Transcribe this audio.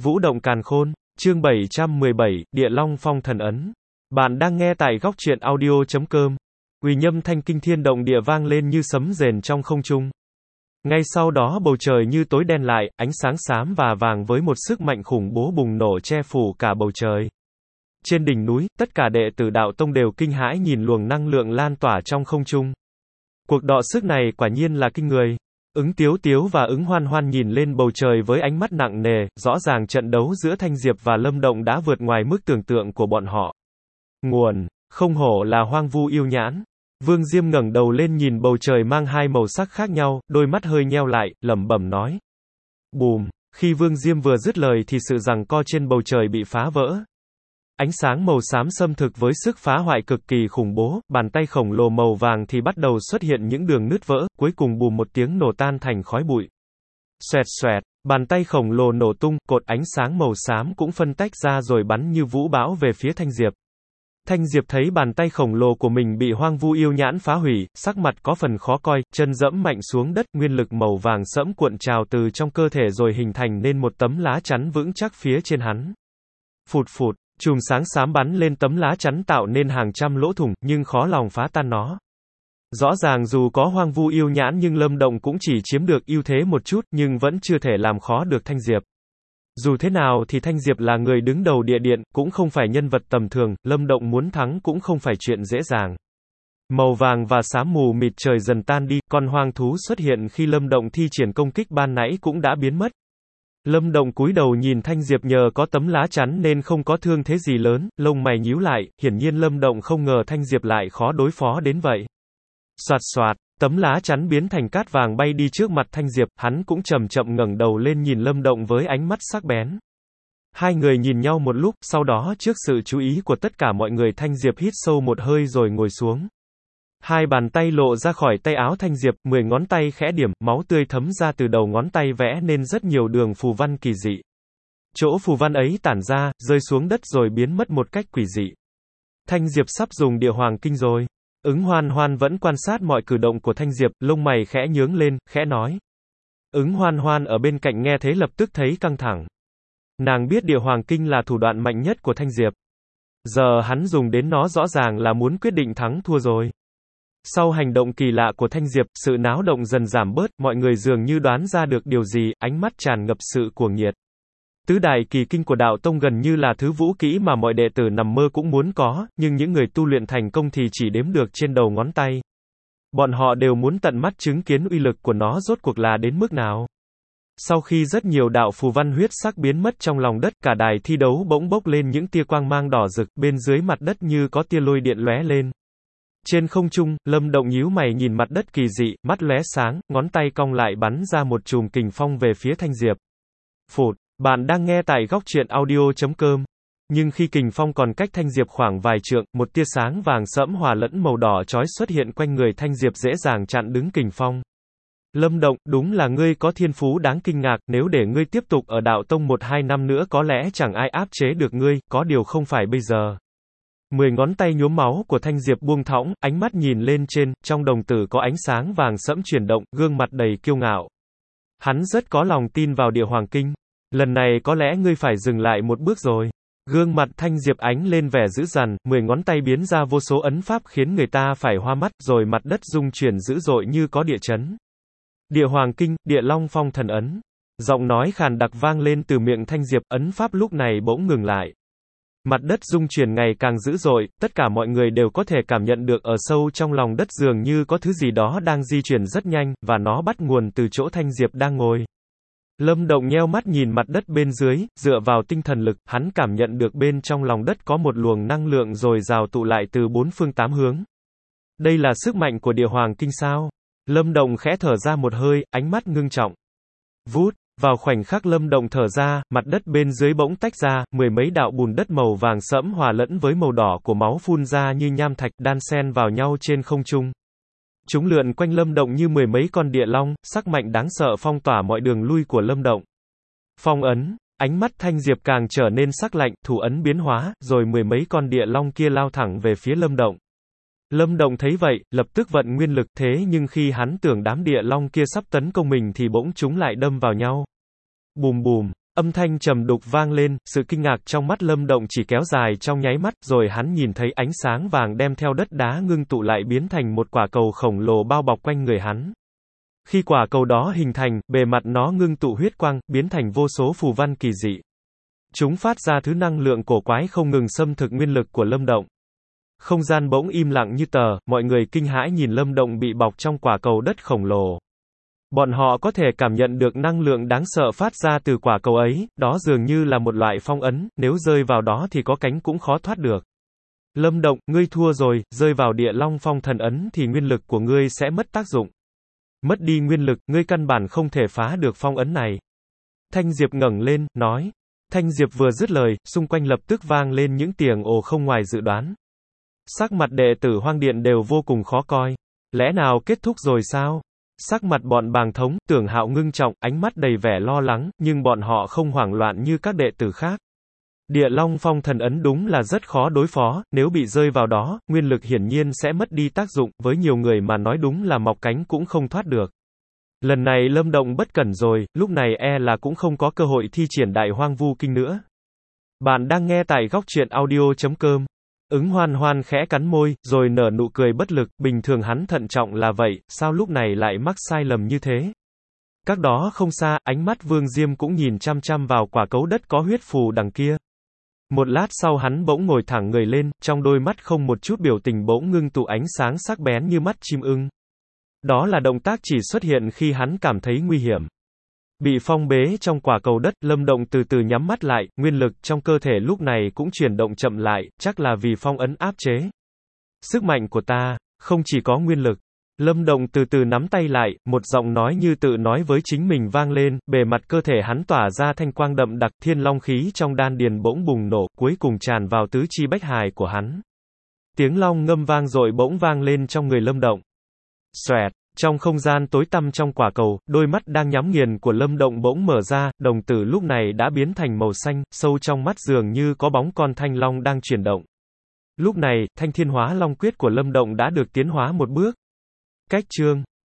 Vũ động càn khôn, chương 717, Địa Long Phong thần ấn. Bạn đang nghe tại góc truyện audio.com. Quỳ nhâm thanh kinh thiên động địa vang lên như sấm rền trong không trung. Ngay sau đó bầu trời như tối đen lại, ánh sáng xám và vàng với một sức mạnh khủng bố bùng nổ che phủ cả bầu trời. Trên đỉnh núi, tất cả đệ tử đạo tông đều kinh hãi nhìn luồng năng lượng lan tỏa trong không trung. Cuộc đọ sức này quả nhiên là kinh người. Ứng Tiếu Tiếu và Ứng Hoan Hoan nhìn lên bầu trời với ánh mắt nặng nề, rõ ràng trận đấu giữa Thanh Diệp và Lâm Động đã vượt ngoài mức tưởng tượng của bọn họ. Nguồn, không hổ là hoang vu yêu nhãn. Vương Diêm ngẩng đầu lên nhìn bầu trời mang hai màu sắc khác nhau, đôi mắt hơi nheo lại, lẩm bẩm nói. Bùm, khi Vương Diêm vừa dứt lời thì sự giằng co trên bầu trời bị phá vỡ. Ánh sáng màu xám xâm thực với sức phá hoại cực kỳ khủng bố, bàn tay khổng lồ màu vàng thì bắt đầu xuất hiện những đường nứt vỡ, cuối cùng bùm một tiếng nổ tan thành khói bụi. Xoẹt xoẹt, bàn tay khổng lồ nổ tung, cột ánh sáng màu xám cũng phân tách ra rồi bắn như vũ bão về phía Thanh Diệp. Thanh Diệp thấy bàn tay khổng lồ của mình bị hoang vu yêu nhãn phá hủy, sắc mặt có phần khó coi, chân dẫm mạnh xuống đất, nguyên lực màu vàng sẫm cuộn trào từ trong cơ thể rồi hình thành nên một tấm lá chắn vững chắc phía trên hắn. Phụt phụt. Chùm sáng xám bắn lên tấm lá chắn tạo nên hàng trăm lỗ thủng, nhưng khó lòng phá tan nó. Rõ ràng dù có hoang vu yêu nhãn nhưng Lâm Động cũng chỉ chiếm được ưu thế một chút, nhưng vẫn chưa thể làm khó được Thanh Diệp. Dù thế nào thì Thanh Diệp là người đứng đầu địa điện, cũng không phải nhân vật tầm thường, Lâm Động muốn thắng cũng không phải chuyện dễ dàng. Màu vàng và xám mù mịt trời dần tan đi, con hoang thú xuất hiện khi Lâm Động thi triển công kích ban nãy cũng đã biến mất. Lâm Động cúi đầu nhìn Thanh Diệp nhờ có tấm lá chắn nên không có thương thế gì lớn, lông mày nhíu lại, hiển nhiên Lâm Động không ngờ Thanh Diệp lại khó đối phó đến vậy. Soạt soạt, tấm lá chắn biến thành cát vàng bay đi trước mặt Thanh Diệp, hắn cũng chậm chậm ngẩng đầu lên nhìn Lâm Động với ánh mắt sắc bén. Hai người nhìn nhau một lúc, sau đó trước sự chú ý của tất cả mọi người Thanh Diệp hít sâu một hơi rồi ngồi xuống. Hai bàn tay lộ ra khỏi tay áo Thanh Diệp, 10 ngón tay khẽ điểm, máu tươi thấm ra từ đầu ngón tay vẽ nên rất nhiều đường phù văn kỳ dị. Chỗ phù văn ấy tản ra, rơi xuống đất rồi biến mất một cách quỷ dị. Thanh Diệp sắp dùng địa hoàng kinh rồi. Ứng Hoan Hoan vẫn quan sát mọi cử động của Thanh Diệp, lông mày khẽ nhướng lên, khẽ nói. Ứng Hoan Hoan ở bên cạnh nghe thế lập tức thấy căng thẳng. Nàng biết địa hoàng kinh là thủ đoạn mạnh nhất của Thanh Diệp. Giờ hắn dùng đến nó rõ ràng là muốn quyết định thắng thua rồi. Sau hành động kỳ lạ của Thanh Diệp, sự náo động dần giảm bớt, mọi người dường như đoán ra được điều gì, ánh mắt tràn ngập sự cuồng nhiệt. Tứ đại kỳ kinh của đạo tông gần như là thứ vũ kỹ mà mọi đệ tử nằm mơ cũng muốn có, nhưng những người tu luyện thành công thì chỉ đếm được trên đầu ngón tay. Bọn họ đều muốn tận mắt chứng kiến uy lực của nó rốt cuộc là đến mức nào. Sau khi rất nhiều đạo phù văn huyết sắc biến mất trong lòng đất, cả đài thi đấu bỗng bốc lên những tia quang mang đỏ rực, bên dưới mặt đất như có tia lôi điện lóe lên. Trên không trung, Lâm Động nhíu mày nhìn mặt đất kỳ dị, mắt lóe sáng, ngón tay cong lại bắn ra một chùm kình phong về phía Thanh Diệp. Phụt, bạn đang nghe tại góc truyện audio.com. Nhưng khi kình phong còn cách Thanh Diệp khoảng vài trượng, một tia sáng vàng sẫm hòa lẫn màu đỏ chói xuất hiện quanh người Thanh Diệp dễ dàng chặn đứng kình phong. Lâm Động, đúng là ngươi có thiên phú đáng kinh ngạc, nếu để ngươi tiếp tục ở đạo tông 1-2 năm nữa có lẽ chẳng ai áp chế được ngươi, có điều không phải bây giờ. 10 ngón tay nhuốm máu của Thanh Diệp buông thõng, ánh mắt nhìn lên trên, trong đồng tử có ánh sáng vàng sẫm chuyển động, gương mặt đầy kiêu ngạo. Hắn rất có lòng tin vào địa hoàng kinh. Lần này có lẽ ngươi phải dừng lại một bước rồi. Gương mặt Thanh Diệp ánh lên vẻ dữ dằn, 10 ngón tay biến ra vô số ấn pháp khiến người ta phải hoa mắt, rồi mặt đất rung chuyển dữ dội như có địa chấn. Địa hoàng kinh, Địa Long Phong thần ấn. Giọng nói khàn đặc vang lên từ miệng Thanh Diệp, ấn pháp lúc này bỗng ngừng lại. Mặt đất rung chuyển ngày càng dữ dội, tất cả mọi người đều có thể cảm nhận được ở sâu trong lòng đất dường như có thứ gì đó đang di chuyển rất nhanh, và nó bắt nguồn từ chỗ Thanh Diệp đang ngồi. Lâm Động nheo mắt nhìn mặt đất bên dưới, dựa vào tinh thần lực, hắn cảm nhận được bên trong lòng đất có một luồng năng lượng dồi dào tụ lại từ bốn phương tám hướng. Đây là sức mạnh của địa hoàng kinh sao? Lâm Động khẽ thở ra một hơi, ánh mắt ngưng trọng. Vút. Vào khoảnh khắc Lâm Động thở ra, mặt đất bên dưới bỗng tách ra, 10 mấy đạo bùn đất màu vàng sẫm hòa lẫn với màu đỏ của máu phun ra như nham thạch đan xen vào nhau trên không trung. Chúng lượn quanh Lâm Động như 10 mấy con địa long, sắc mạnh đáng sợ phong tỏa mọi đường lui của Lâm Động. Phong ấn, ánh mắt Thanh Diệp càng trở nên sắc lạnh, thủ ấn biến hóa, rồi 10 mấy con địa long kia lao thẳng về phía Lâm Động. Lâm Động thấy vậy, lập tức vận nguyên lực, thế nhưng khi hắn tưởng đám địa long kia sắp tấn công mình thì bỗng chúng lại đâm vào nhau. Bùm bùm, Âm thanh trầm đục vang lên, sự kinh ngạc trong mắt Lâm Động chỉ kéo dài trong nháy mắt, rồi hắn nhìn thấy ánh sáng vàng đem theo đất đá ngưng tụ lại biến thành một quả cầu khổng lồ bao bọc quanh người hắn. Khi quả cầu đó hình thành, bề mặt nó ngưng tụ huyết quang, biến thành vô số phù văn kỳ dị. Chúng phát ra thứ năng lượng cổ quái không ngừng xâm thực nguyên lực của Lâm Động. Không gian bỗng im lặng như tờ, mọi người kinh hãi nhìn Lâm Động bị bọc trong quả cầu đất khổng lồ. Bọn họ có thể cảm nhận được năng lượng đáng sợ phát ra từ quả cầu ấy, đó dường như là một loại phong ấn, nếu rơi vào đó thì có cánh cũng khó thoát được. Lâm Động, ngươi thua rồi, rơi vào địa long phong thần ấn thì nguyên lực của ngươi sẽ mất tác dụng. Mất đi nguyên lực, ngươi căn bản không thể phá được phong ấn này. Thanh Diệp ngẩng lên, nói. Thanh Diệp vừa dứt lời, xung quanh lập tức vang lên những tiếng ồ không ngoài dự đoán. Sắc mặt đệ tử Hoang Điện đều vô cùng khó coi. Lẽ nào kết thúc rồi sao? Sắc mặt bọn Bàng Thống, Tưởng Hạo ngưng trọng, ánh mắt đầy vẻ lo lắng, nhưng bọn họ không hoảng loạn như các đệ tử khác. Địa Long Phong thần ấn đúng là rất khó đối phó, nếu bị rơi vào đó, nguyên lực hiển nhiên sẽ mất đi tác dụng, với nhiều người mà nói đúng là mọc cánh cũng không thoát được. Lần này Lâm Động bất cẩn rồi, lúc này e là cũng không có cơ hội thi triển Đại Hoang Vu Kinh nữa. Bạn đang nghe tại góc truyện audio.com. Ứng Hoan Hoan khẽ cắn môi, rồi nở nụ cười bất lực, bình thường hắn thận trọng là vậy, sao lúc này lại mắc sai lầm như thế? Cách đó không xa, ánh mắt Vương Diêm cũng nhìn chăm chăm vào quả cấu đất có huyết phù đằng kia. Một lát sau hắn bỗng ngồi thẳng người lên, trong đôi mắt không một chút biểu tình bỗng ngưng tụ ánh sáng sắc bén như mắt chim ưng. Đó là động tác chỉ xuất hiện khi hắn cảm thấy nguy hiểm. Bị phong bế trong quả cầu đất, Lâm Động từ từ nhắm mắt lại, nguyên lực trong cơ thể lúc này cũng chuyển động chậm lại, chắc là vì phong ấn áp chế. Sức mạnh của ta, không chỉ có nguyên lực. Lâm Động từ từ nắm tay lại, một giọng nói như tự nói với chính mình vang lên, bề mặt cơ thể hắn tỏa ra thanh quang đậm đặc, thiên long khí trong đan điền bỗng bùng nổ, cuối cùng tràn vào tứ chi bách hài của hắn. Tiếng long ngâm vang dội bỗng vang lên trong người Lâm Động. Xoẹt, trong không gian tối tăm trong quả cầu, đôi mắt đang nhắm nghiền của Lâm Động bỗng mở ra, đồng tử lúc này đã biến thành màu xanh, sâu trong mắt dường như có bóng con thanh long đang chuyển động. Lúc này, thanh thiên hóa long quyết của Lâm Động đã được tiến hóa một bước. Cách chương